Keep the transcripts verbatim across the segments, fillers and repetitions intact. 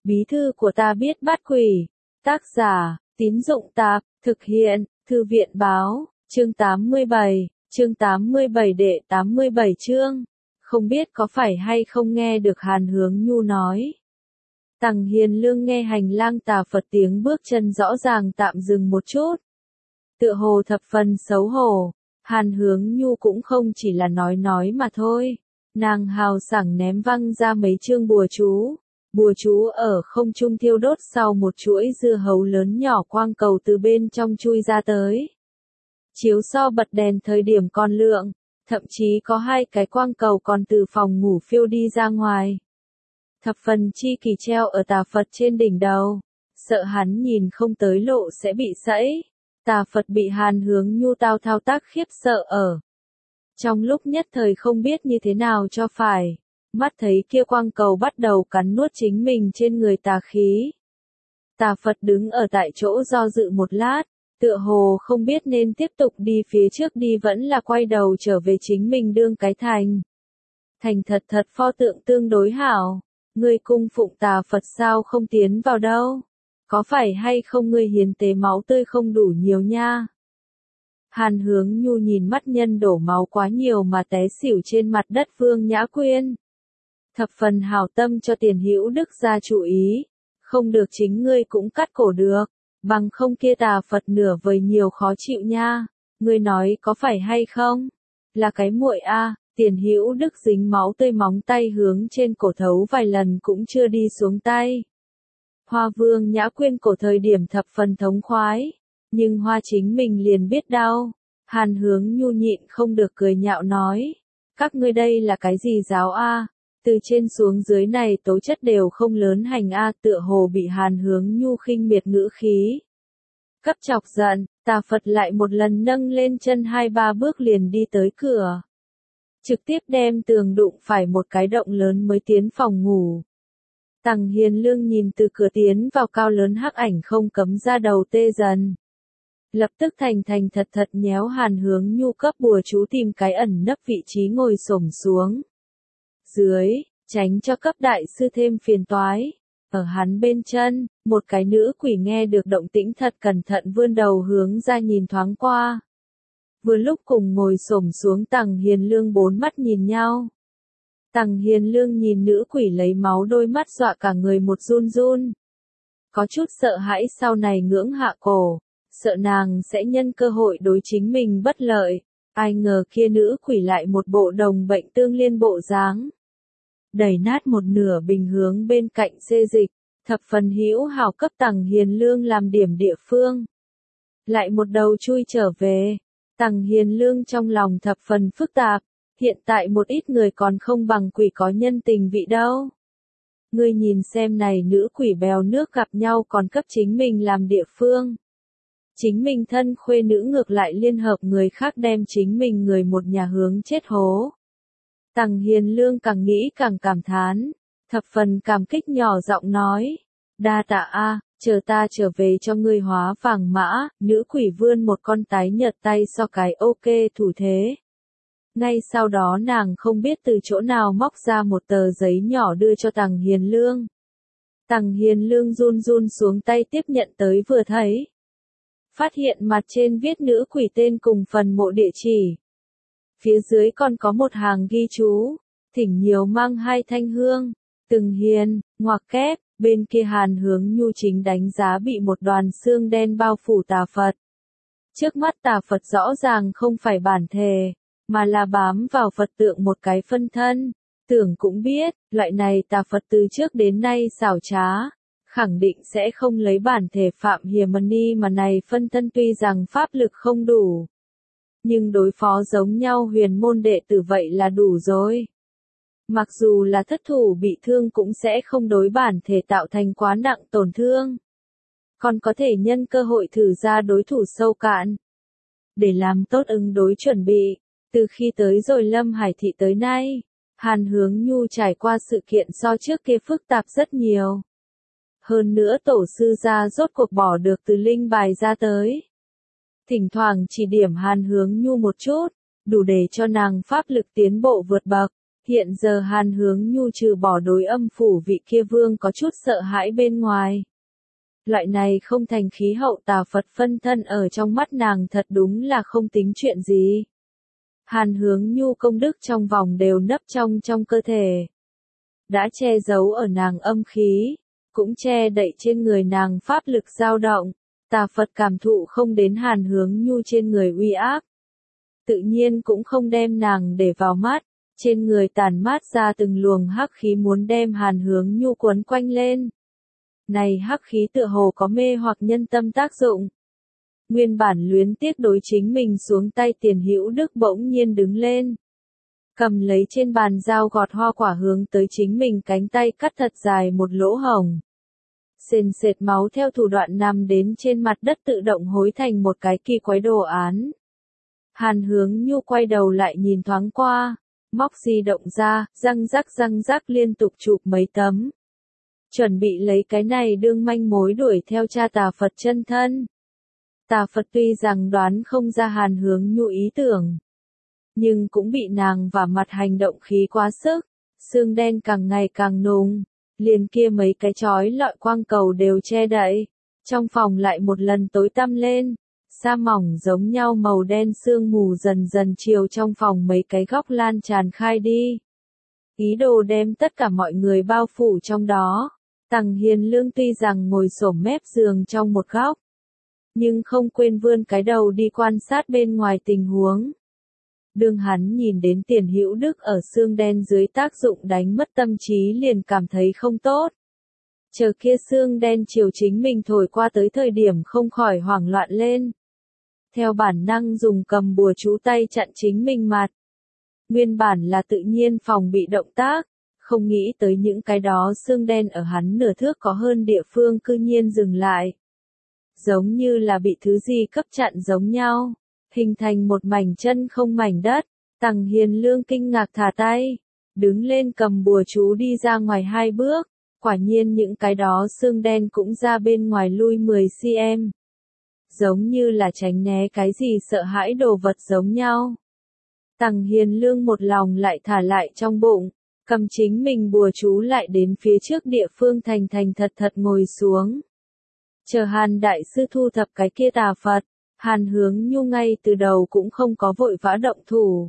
Bí thư của ta biết bắt quỷ. Tác giả, Tín Dụng Tạp, thực hiện, Thư viện Báo, chương tám mươi bảy, chương tám mươi bảy đệ tám mươi bảy chương. Không biết có phải hay không nghe được Hàn Hướng Nhu nói. Tằng Hiền Lương nghe hành lang tà Phật tiếng bước chân rõ ràng tạm dừng một chút. Tựa hồ thập phần xấu hổ, Hàn Hướng Nhu cũng không chỉ là nói nói mà thôi. Nàng hào sảng ném văng ra mấy chương bùa chú. Bùa chú ở không trung thiêu đốt sau một chuỗi dưa hấu lớn nhỏ quang cầu từ bên trong chui ra tới. Chiếu so bật đèn thời điểm còn lượng, thậm chí có hai cái quang cầu còn từ phòng ngủ phiêu đi ra ngoài. Thập phần chi kỳ treo ở tà Phật trên đỉnh đầu, sợ hắn nhìn không tới lộ sẽ bị sẫy. Tà Phật bị Hàn Hướng Nhu tao thao tác khiếp sợ ở. Trong lúc nhất thời không biết như thế nào cho phải, mắt thấy kia quang cầu bắt đầu cắn nuốt chính mình trên người tà khí. Tà Phật đứng ở tại chỗ do dự một lát, tựa hồ không biết nên tiếp tục đi phía trước đi vẫn là quay đầu trở về chính mình đương cái thành. Thành thật thật pho tượng tương đối hảo, ngươi cung phụng tà Phật sao không tiến vào đâu, có phải hay không ngươi hiến tế máu tươi không đủ nhiều nha. Hàn Hướng Nhu nhìn mắt nhân đổ máu quá nhiều mà té xỉu trên mặt đất Vương Nhã Quyên. Thập phần hảo tâm cho Tiền Hữu Đức ra chú ý, không được chính ngươi cũng cắt cổ được, bằng không kia tà Phật nửa vời nhiều khó chịu nha, ngươi nói có phải hay không? Là cái muội a. Tiền Hữu Đức dính máu tươi móng tay hướng trên cổ thấu vài lần cũng chưa đi xuống tay. Hoa Vương Nhã Quyên cổ thời điểm thập phần thống khoái, nhưng Hoa chính mình liền biết đau. Hàn Hướng Nhu nhịn không được cười nhạo nói, các ngươi đây là cái gì giáo a? Từ trên xuống dưới này tố chất đều không lớn hành a, tựa hồ bị Hàn Hướng Nhu khinh miệt ngữ khí cấp chọc giận, tà Phật lại một lần nâng lên chân hai ba bước liền đi tới cửa. Trực tiếp đem tường đụng phải một cái động lớn mới tiến phòng ngủ. Tằng Hiền Lương nhìn từ cửa tiến vào cao lớn hắc ảnh không cấm ra đầu tê dần. Lập tức thành thành thật thật nhéo Hàn Hướng Nhu cấp bùa chú tìm cái ẩn nấp vị trí ngồi xổm xuống. Dưới, tránh cho cấp đại sư thêm phiền toái. Ở hắn bên chân, một cái nữ quỷ nghe được động tĩnh thật cẩn thận vươn đầu hướng ra nhìn thoáng qua. Vừa lúc cùng ngồi xổm xuống Tằng Hiền Lương bốn mắt nhìn nhau. Tằng Hiền Lương nhìn nữ quỷ lấy máu đôi mắt dọa cả người một run run. Có chút sợ hãi sau này ngưỡng hạ cổ, sợ nàng sẽ nhân cơ hội đối chính mình bất lợi. Ai ngờ kia nữ quỷ lại một bộ đồng bệnh tương liên bộ dáng. Đẩy nát một nửa bình hướng bên cạnh xê dịch, thập phần hữu hảo cấp Tằng Hiền Lương làm điểm địa phương. Lại một đầu chui trở về. Tằng Hiền Lương trong lòng thập phần phức tạp, hiện tại một ít người còn không bằng quỷ có nhân tình vị đâu. Ngươi nhìn xem này nữ quỷ bèo nước gặp nhau còn cấp chính mình làm địa phương. Chính mình thân khuê nữ ngược lại liên hợp người khác đem chính mình người một nhà hướng chết hố. Tằng Hiền Lương càng nghĩ càng cảm thán, thập phần cảm kích nhỏ giọng nói, đa tạ a, chờ ta trở về cho ngươi hóa vàng mã. Nữ quỷ vươn một con tái nhợt tay so cái ok thủ thế. Ngay sau đó nàng không biết từ chỗ nào móc ra một tờ giấy nhỏ đưa cho Tằng Hiền Lương. Tằng Hiền Lương run run xuống tay tiếp nhận tới vừa thấy. Phát hiện mặt trên viết nữ quỷ tên cùng phần mộ địa chỉ. Phía dưới còn có một hàng ghi chú, thỉnh nhiều mang hai thanh hương, từng hiền, ngoặc kép, bên kia Hàn Hướng Nhu chính đánh giá bị một đoàn xương đen bao phủ tà Phật. Trước mắt tà Phật rõ ràng không phải bản thể, mà là bám vào Phật tượng một cái phân thân. Tưởng cũng biết, loại này tà Phật từ trước đến nay xảo trá, khẳng định sẽ không lấy bản thể Phạm Hiểm Mani mà này phân thân tuy rằng pháp lực không đủ. Nhưng đối phó giống nhau huyền môn đệ tử vậy là đủ rồi. Mặc dù là thất thủ bị thương cũng sẽ không đối bản thể tạo thành quá nặng tổn thương. Còn có thể nhân cơ hội thử ra đối thủ sâu cạn. Để làm tốt ứng đối chuẩn bị, từ khi tới rồi Lâm Hải Thị tới nay, Hàn Hướng Nhu trải qua sự kiện so trước kia phức tạp rất nhiều. Hơn nữa tổ sư gia rốt cuộc bỏ được từ linh bài ra tới. Thỉnh thoảng chỉ điểm Hàn Hướng Nhu một chút, đủ để cho nàng pháp lực tiến bộ vượt bậc. Hiện giờ Hàn Hướng Nhu trừ bỏ đối âm phủ vị kia vương có chút sợ hãi bên ngoài. Loại này không thành khí hậu tà Phật phân thân ở trong mắt nàng thật đúng là không tính chuyện gì. Hàn Hướng Nhu công đức trong vòng đều nấp trong trong cơ thể. Đã che giấu ở nàng âm khí, cũng che đậy trên người nàng pháp lực dao động. Tà Phật cảm thụ không đến Hàn Hướng Nhu trên người uy áp. Tự nhiên cũng không đem nàng để vào mắt, trên người tàn mát ra từng luồng hắc khí muốn đem Hàn Hướng Nhu quấn quanh lên. Này hắc khí tựa hồ có mê hoặc nhân tâm tác dụng. Nguyên bản luyến tiếc đối chính mình xuống tay Tiền Hữu Đức bỗng nhiên đứng lên. Cầm lấy trên bàn dao gọt hoa quả hướng tới chính mình cánh tay cắt thật dài một lỗ hổng. Sền sệt máu theo thủ đoạn nằm đến trên mặt đất tự động hối thành một cái kỳ quái đồ án. Hàn Hướng Nhu quay đầu lại nhìn thoáng qua, móc di động ra, răng rắc răng rắc liên tục chụp mấy tấm. Chuẩn bị lấy cái này đương manh mối đuổi theo cha tà Phật chân thân. Tà Phật tuy rằng đoán không ra Hàn Hướng Nhu ý tưởng, nhưng cũng bị nàng và mặt hành động khí quá sức, xương đen càng ngày càng nùng, liền kia mấy cái chói lọi quang cầu đều che đậy, trong phòng lại một lần tối tăm lên, sa mỏng giống nhau màu đen sương mù dần dần chiều trong phòng mấy cái góc lan tràn khai đi. Ý đồ đem tất cả mọi người bao phủ trong đó. Tằng Hiền Lương tuy rằng ngồi xổm mép giường trong một góc, nhưng không quên vươn cái đầu đi quan sát bên ngoài tình huống. Đương hắn nhìn đến Tiền Hữu Đức ở xương đen dưới tác dụng đánh mất tâm trí liền cảm thấy không tốt. Chờ kia xương đen chiều chính mình thổi qua tới thời điểm không khỏi hoảng loạn lên. Theo bản năng dùng cầm bùa chú tay chặn chính mình mặt. Nguyên bản là tự nhiên phòng bị động tác, không nghĩ tới những cái đó xương đen ở hắn nửa thước có hơn địa phương cư nhiên dừng lại. Giống như là bị thứ gì cấp chặn giống nhau, hình thành một mảnh chân không mảnh đất. Tằng Hiền Lương kinh ngạc thả tay, đứng lên cầm bùa chú đi ra ngoài hai bước, quả nhiên những cái đó xương đen cũng ra bên ngoài lui mười xăng-ti-mét. Giống như là tránh né cái gì sợ hãi đồ vật giống nhau. Tằng Hiền Lương một lòng lại thả lại trong bụng, cầm chính mình bùa chú lại đến phía trước địa phương thành thành thật thật ngồi xuống. Chờ Hàn Đại Sư thu thập cái kia tà Phật, Hàn Hướng Nhu ngay từ đầu cũng không có vội vã động thủ,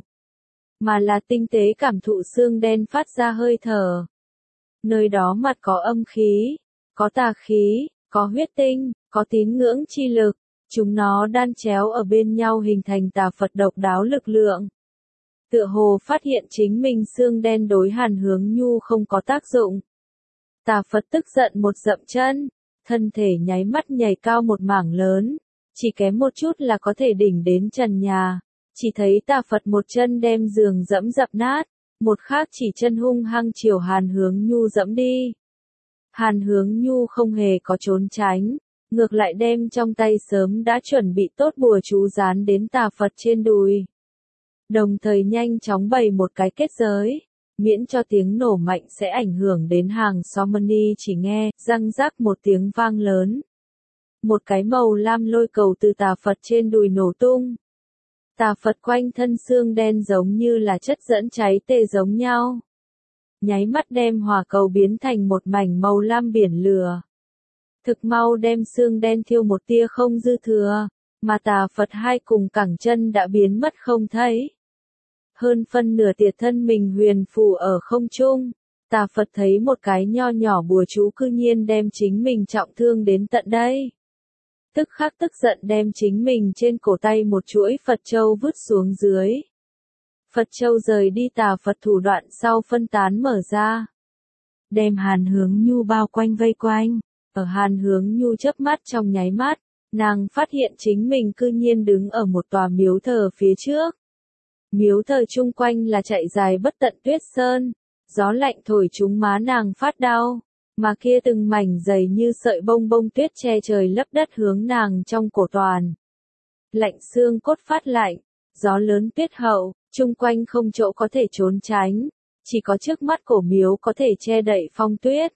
mà là tinh tế cảm thụ xương đen phát ra hơi thở. Nơi đó mặt có âm khí, có tà khí, có huyết tinh, có tín ngưỡng chi lực, chúng nó đan chéo ở bên nhau hình thành tà Phật độc đáo lực lượng. Tựa hồ phát hiện chính mình xương đen đối Hàn Hướng Nhu không có tác dụng. Tà Phật tức giận một dậm chân, thân thể nháy mắt nhảy cao một mảng lớn, chỉ kém một chút là có thể đỉnh đến trần nhà. Chỉ thấy tà Phật một chân đem giường dẫm dập nát, một khác chỉ chân hung hăng chiều Hàn Hướng Nhu dẫm đi. Hàn Hướng Nhu không hề có trốn tránh, ngược lại đem trong tay sớm đã chuẩn bị tốt bùa chú dán đến tà Phật trên đùi. Đồng thời nhanh chóng bày một cái kết giới, miễn cho tiếng nổ mạnh sẽ ảnh hưởng đến hàng xóm. Mani chỉ nghe, răng rắc một tiếng vang lớn. Một cái màu lam lôi cầu từ tà Phật trên đùi nổ tung. Tà Phật quanh thân xương đen giống như là chất dẫn cháy tê giống nhau. Nháy mắt đem hỏa cầu biến thành một mảnh màu lam biển lửa. Thực mau đem xương đen thiêu một tia không dư thừa, mà tà Phật hai cùng cẳng chân đã biến mất không thấy. Hơn phân nửa tiệt thân mình huyền phù ở không trung, tà Phật thấy một cái nho nhỏ bùa chú cư nhiên đem chính mình trọng thương đến tận đây. Tức khắc tức giận đem chính mình trên cổ tay một chuỗi Phật châu vứt xuống dưới. Phật châu rời đi tà Phật thủ đoạn sau phân tán mở ra. Đem Hàn Hướng Nhu bao quanh vây quanh, ở Hàn Hướng Nhu chớp mắt trong nháy mắt, nàng phát hiện chính mình cư nhiên đứng ở một tòa miếu thờ phía trước. Miếu thờ chung quanh là chạy dài bất tận tuyết sơn, gió lạnh thổi trúng má nàng phát đau, mà kia từng mảnh dày như sợi bông bông tuyết che trời lấp đất hướng nàng trong cổ toàn. Lạnh xương cốt phát lạnh, gió lớn tuyết hậu, chung quanh không chỗ có thể trốn tránh, chỉ có trước mắt cổ miếu có thể che đậy phong tuyết.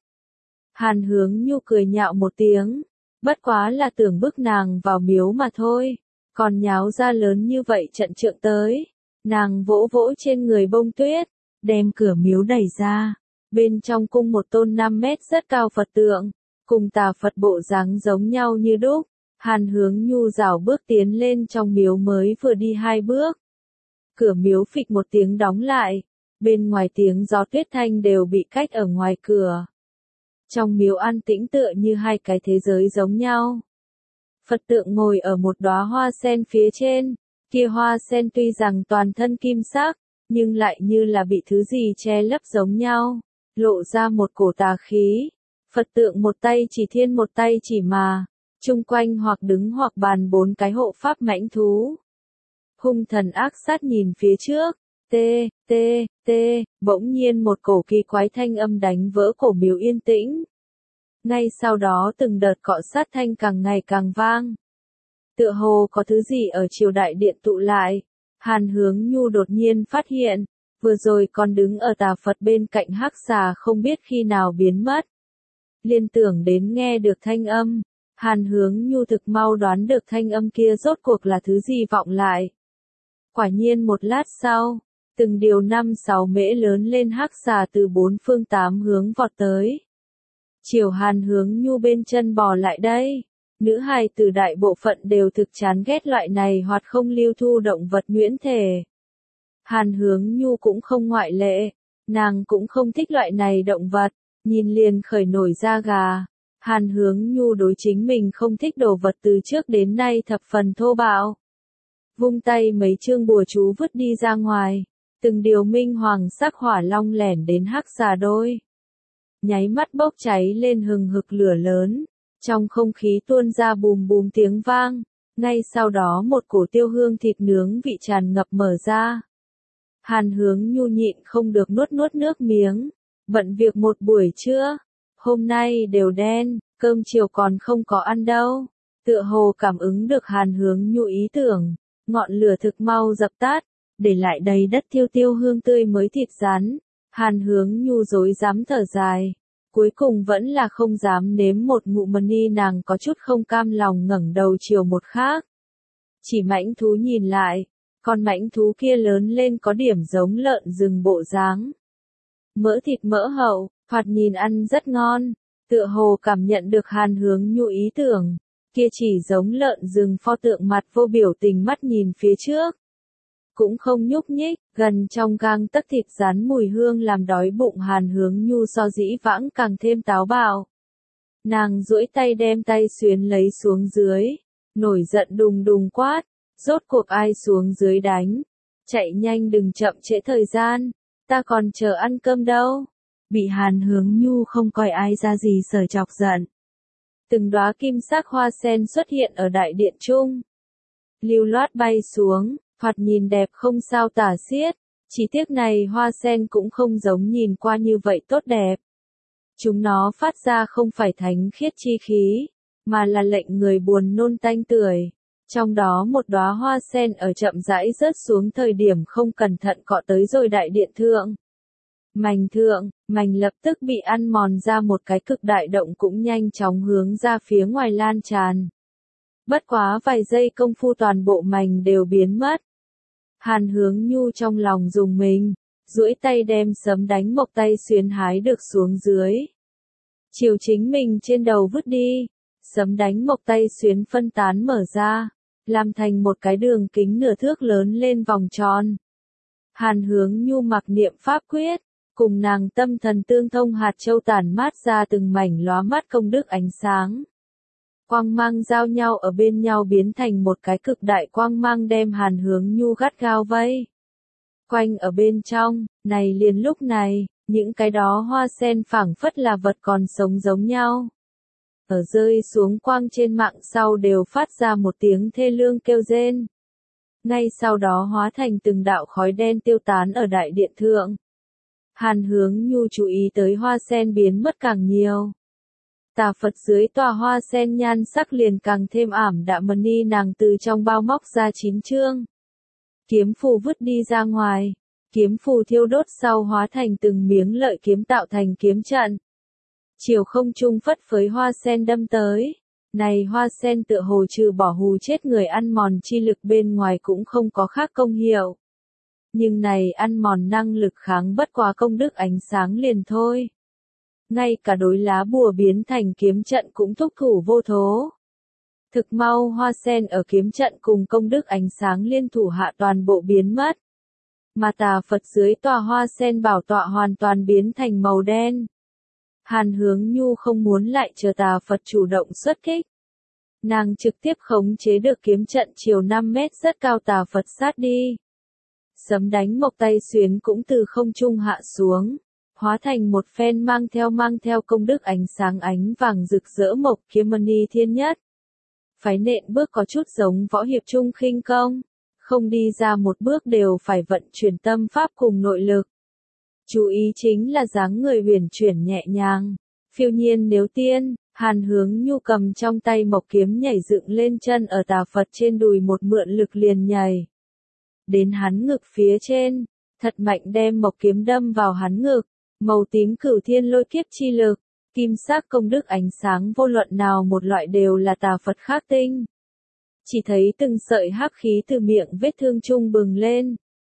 Hàn Hướng Nhu cười nhạo một tiếng, bất quá là tưởng bức nàng vào miếu mà thôi, còn nháo ra lớn như vậy trận trượng tới. Nàng vỗ vỗ trên người bông tuyết, đem cửa miếu đẩy ra. Bên trong cung một tôn năm mét rất cao Phật tượng, cùng tà Phật bộ dáng giống nhau như đúc. Hàn Hướng Nhu rảo bước tiến lên trong miếu mới vừa đi hai bước. Cửa miếu phịch một tiếng đóng lại, bên ngoài tiếng gió tuyết thanh đều bị cách ở ngoài cửa. Trong miếu an tĩnh tựa như hai cái thế giới giống nhau. Phật tượng ngồi ở một đóa hoa sen phía trên, kia hoa sen tuy rằng toàn thân kim sắc, nhưng lại như là bị thứ gì che lấp giống nhau, lộ ra một cổ tà khí. Phật tượng một tay chỉ thiên một tay chỉ mà, chung quanh hoặc đứng hoặc bàn bốn cái hộ pháp mãnh thú. Hung thần ác sát nhìn phía trước, tê, tê, tê, bỗng nhiên một cổ kỳ quái thanh âm đánh vỡ cổ miếu yên tĩnh. Ngay sau đó từng đợt cọ sát thanh càng ngày càng vang. Tựa hồ có thứ gì ở triều đại điện tụ lại. Hàn Hướng Nhu đột nhiên phát hiện, vừa rồi còn đứng ở tà Phật bên cạnh hắc xà không biết khi nào biến mất. Liên tưởng đến nghe được thanh âm, Hàn Hướng Nhu thực mau đoán được thanh âm kia rốt cuộc là thứ gì vọng lại. Quả nhiên một lát sau, từng điều năm sáu mễ lớn lên hắc xà từ bốn phương tám hướng vọt tới. Chiều Hàn Hướng Nhu bên chân bò lại đây. Nữ hài từ đại bộ phận đều thực chán ghét loại này hoặc không lưu thu động vật nhuyễn thể. Hàn Hướng Nhu cũng không ngoại lệ, nàng cũng không thích loại này động vật, nhìn liền khởi nổi da gà. Hàn Hướng Nhu đối chính mình không thích đồ vật từ trước đến nay thập phần thô bạo. Vung tay mấy chương bùa chú vứt đi ra ngoài, từng điều minh hoàng sắc hỏa long lẻn đến hắc xà đôi. Nháy mắt bốc cháy lên hừng hực lửa lớn, trong không khí tuôn ra bùm bùm tiếng vang, ngay sau đó một cổ tiêu hương thịt nướng vị tràn ngập mở ra. Hàn Hướng Nhu nhịn không được nuốt nuốt nước miếng, bận việc một buổi trưa, hôm nay đều đen, cơm chiều còn không có ăn đâu. Tựa hồ cảm ứng được Hàn Hướng Nhu ý tưởng, ngọn lửa thực mau dập tắt, để lại đầy đất thiêu tiêu hương tươi mới thịt rắn. Hàn Hướng Nhu rối rắm thở dài, cuối cùng vẫn là không dám nếm một ngụm mani, nàng có chút không cam lòng ngẩng đầu chiều một khác. Chỉ mãnh thú nhìn lại, con mãnh thú kia lớn lên có điểm giống lợn rừng bộ dáng. Mỡ thịt mỡ hậu, thoạt nhìn ăn rất ngon, tựa hồ cảm nhận được Hàn Hướng Nhu ý tưởng, kia chỉ giống lợn rừng pho tượng mặt vô biểu tình mắt nhìn phía trước. Cũng không nhúc nhích, gần trong gang tấc thịt rắn mùi hương làm đói bụng Hàn Hướng Nhu so dĩ vãng càng thêm táo bạo. Nàng duỗi tay đem tay xuyến lấy xuống dưới, nổi giận đùng đùng quát, rốt cuộc ai xuống dưới đánh, chạy nhanh đừng chậm trễ thời gian, ta còn chờ ăn cơm đâu. Bị Hàn Hướng Nhu không coi ai ra gì sở chọc giận. Từng đóa kim sắc hoa sen xuất hiện ở đại điện trung, lưu loát bay xuống. Thoạt nhìn đẹp không sao tả xiết, chỉ tiếc này hoa sen cũng không giống nhìn qua như vậy tốt đẹp. Chúng nó phát ra không phải thánh khiết chi khí, mà là lệnh người buồn nôn tanh tưởi. Trong đó một đóa hoa sen ở chậm rãi rớt xuống thời điểm không cẩn thận cọ tới rồi đại điện thượng. Mành thượng, mành lập tức bị ăn mòn ra một cái cực đại động cũng nhanh chóng hướng ra phía ngoài lan tràn. Bất quá vài giây công phu toàn bộ mành đều biến mất. Hàn Hướng Nhu trong lòng dùng mình, duỗi tay đem sấm đánh mộc tay xuyến hái được xuống dưới. Chiều chính mình trên đầu vứt đi, sấm đánh mộc tay xuyến phân tán mở ra, làm thành một cái đường kính nửa thước lớn lên vòng tròn. Hàn Hướng Nhu mặc niệm pháp quyết, cùng nàng tâm thần tương thông hạt châu tản mát ra từng mảnh lóa mắt công đức ánh sáng. Quang mang giao nhau ở bên nhau biến thành một cái cực đại quang mang đem Hàn Hướng Nhu gắt gao vây. Quanh ở bên trong, này liền lúc này, những cái đó hoa sen phảng phất là vật còn sống giống nhau. Ở rơi xuống quang trên mạng sau đều phát ra một tiếng thê lương kêu rên. Ngay sau đó hóa thành từng đạo khói đen tiêu tán ở đại điện thượng. Hàn Hướng Nhu chú ý tới hoa sen biến mất càng nhiều. Tà Phật dưới tòa hoa sen nhan sắc liền càng thêm ảm đạm mani, nàng từ trong bao móc ra chín chương. Kiếm phù vứt đi ra ngoài, kiếm phù thiêu đốt sau hóa thành từng miếng lợi kiếm tạo thành kiếm trận. Chiều không trung phất phới hoa sen đâm tới, này hoa sen tựa hồ trừ bỏ hù chết người ăn mòn chi lực bên ngoài cũng không có khác công hiệu. Nhưng này ăn mòn năng lực kháng bất quá công đức ánh sáng liền thôi. Ngay cả đối lá bùa biến thành kiếm trận cũng thúc thủ vô thố. Thực mau hoa sen ở kiếm trận cùng công đức ánh sáng liên thủ hạ toàn bộ biến mất. Mà tà Phật dưới tòa hoa sen bảo tọa hoàn toàn biến thành màu đen. Hàn Hướng Nhu không muốn lại chờ tà Phật chủ động xuất kích. Nàng trực tiếp khống chế được kiếm trận chiều năm mét rất cao tà Phật sát đi. Sấm đánh mộc tay xuyến cũng từ không trung hạ xuống, hóa thành một phen mang theo mang theo công đức ánh sáng ánh vàng rực rỡ mộc kiếm mani thiên nhất. Phái nện bước có chút giống võ hiệp trung khinh công, không đi ra một bước đều phải vận chuyển tâm pháp cùng nội lực. Chú ý chính là dáng người huyền chuyển nhẹ nhàng, phiêu nhiên nếu tiên. Hàn Hướng Nhu cầm trong tay mộc kiếm nhảy dựng lên chân ở tà Phật trên đùi một mượn lực liền nhảy. Đến hắn ngực phía trên, thật mạnh đem mộc kiếm đâm vào hắn ngực, màu tím cửu thiên lôi kiếp chi lực, kim sắc công đức ánh sáng vô luận nào một loại đều là tà Phật khắc tinh. Chỉ thấy từng sợi hắc khí từ miệng vết thương trung bừng lên.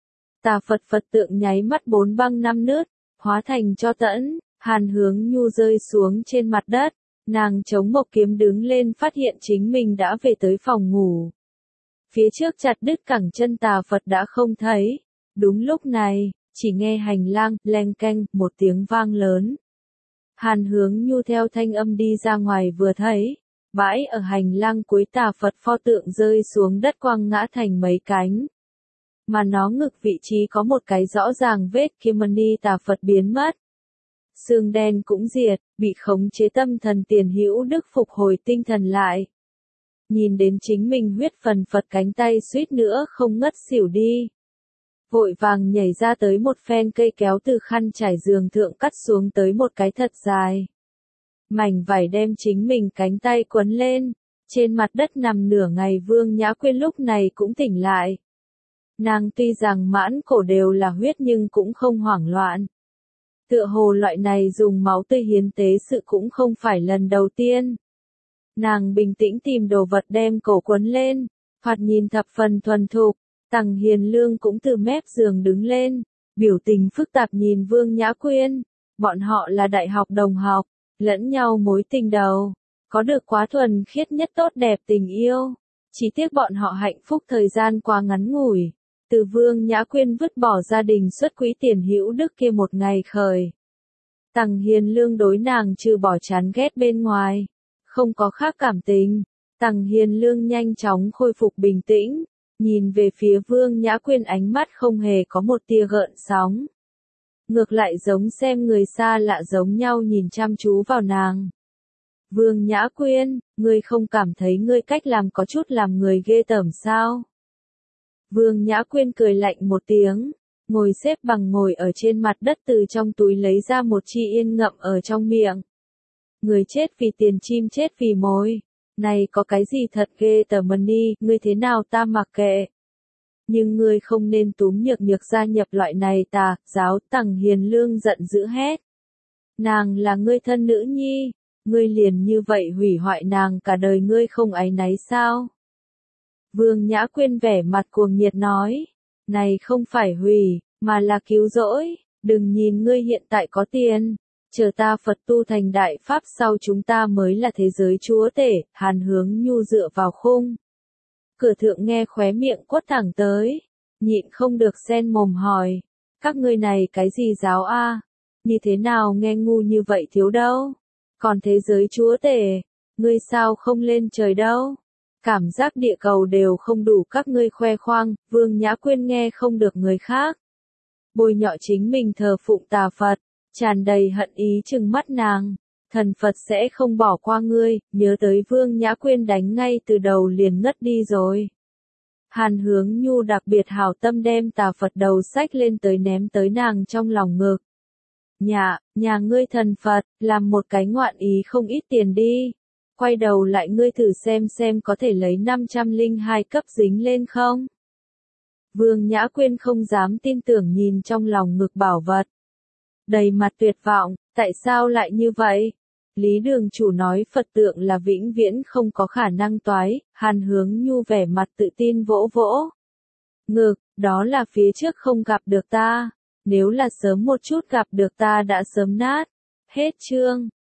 Tà Phật Phật tượng nháy mắt bốn băng năm nứt, hóa thành cho tẫn, Hàn Hướng Nhu rơi xuống trên mặt đất. Nàng chống mộc kiếm đứng lên phát hiện chính mình đã về tới phòng ngủ. Phía trước chặt đứt cẳng chân tà Phật đã không thấy. Đúng lúc này, chỉ nghe hành lang, leng keng, một tiếng vang lớn. Hàn Hướng Nhu theo thanh âm đi ra ngoài vừa thấy. Bãi ở hành lang cuối tà Phật pho tượng rơi xuống đất quăng ngã thành mấy cánh. Mà nó ngực vị trí có một cái rõ ràng vết Kimani tà Phật biến mất. Xương đen cũng diệt, bị khống chế tâm thần Tiền Hữu Đức phục hồi tinh thần lại. Nhìn đến chính mình huyết phần Phật cánh tay suýt nữa không ngất xỉu đi. Vội vàng nhảy ra tới một phen cây kéo từ khăn trải giường thượng cắt xuống tới một cái thật dài. Mảnh vải đem chính mình cánh tay quấn lên, trên mặt đất nằm nửa ngày Vương Nhã Quyên lúc này cũng tỉnh lại. Nàng tuy rằng mãn cổ đều là huyết nhưng cũng không hoảng loạn. Tựa hồ loại này dùng máu tươi hiến tế sự cũng không phải lần đầu tiên. Nàng bình tĩnh tìm đồ vật đem cổ quấn lên, thoạt nhìn thập phần thuần thục. Tằng Hiền Lương cũng từ mép giường đứng lên, biểu tình phức tạp nhìn Vương Nhã Quyên. Bọn họ là đại học đồng học, lẫn nhau mối tình đầu, có được quá thuần khiết nhất tốt đẹp tình yêu. Chỉ tiếc bọn họ hạnh phúc thời gian quá ngắn ngủi. Từ Vương Nhã Quyên vứt bỏ gia đình xuất quỹ Tiền Hữu Đức kia một ngày khởi. Tằng Hiền Lương đối nàng trừ bỏ chán ghét bên ngoài, không có khác cảm tình. Tằng Hiền Lương nhanh chóng khôi phục bình tĩnh, nhìn về phía Vương Nhã Quyên ánh mắt không hề có một tia gợn sóng. Ngược lại giống xem người xa lạ giống nhau nhìn chăm chú vào nàng. Vương Nhã Quyên, ngươi không cảm thấy ngươi cách làm có chút làm người ghê tởm sao? Vương Nhã Quyên cười lạnh một tiếng, ngồi xếp bằng ngồi ở trên mặt đất từ trong túi lấy ra một chi yên ngậm ở trong miệng. Người chết vì tiền chim chết vì mồi, này có cái gì thật ghê tởm đi, ngươi thế nào ta mặc kệ. Nhưng ngươi không nên túm nhược nhược gia nhập loại này tà, giáo. Tằng Hiền Lương giận dữ hét. Nàng là ngươi thân nữ nhi, ngươi liền như vậy hủy hoại nàng cả đời ngươi không áy náy sao? Vương Nhã Quyên vẻ mặt cuồng nhiệt nói, này không phải hủy, mà là cứu rỗi, đừng nhìn ngươi hiện tại có tiền, chờ ta Phật tu thành đại pháp sau chúng ta mới là thế giới chúa tể. Hàn Hướng Nhu dựa vào khung cửa thượng nghe khóe miệng quất thẳng tới, nhịn không được sen mồm hỏi, các ngươi này cái gì giáo a? Như thế nào nghe ngu như vậy thiếu đâu? Còn thế giới chúa tể, ngươi sao không lên trời đâu? Cảm giác địa cầu đều không đủ các ngươi khoe khoang. Vương Nhã Quyên nghe không được người khác bôi nhọ chính mình thờ phụng tà Phật, tràn đầy hận ý trừng mắt nàng. Thần Phật sẽ không bỏ qua ngươi, nhớ tới Vương Nhã Quyên đánh ngay từ đầu liền ngất đi rồi. Hàn Hướng Nhu đặc biệt hảo tâm đem tà Phật đầu xách lên tới ném tới nàng trong lòng ngực. Nhà, nhà ngươi thần Phật, làm một cái ngoạn ý không ít tiền đi. Quay đầu lại ngươi thử xem xem có thể lấy năm trăm lẻ hai cấp dính lên không? Vương Nhã Quyên không dám tin tưởng nhìn trong lòng ngực bảo vật. Đầy mặt tuyệt vọng, tại sao lại như vậy? Lý Đường Chủ nói Phật tượng là vĩnh viễn không có khả năng toái. Hàn Hướng Nhu vẻ mặt tự tin vỗ vỗ. Ngực, đó là phía trước không gặp được ta. Nếu là sớm một chút gặp được ta đã sớm nát. Hết chương.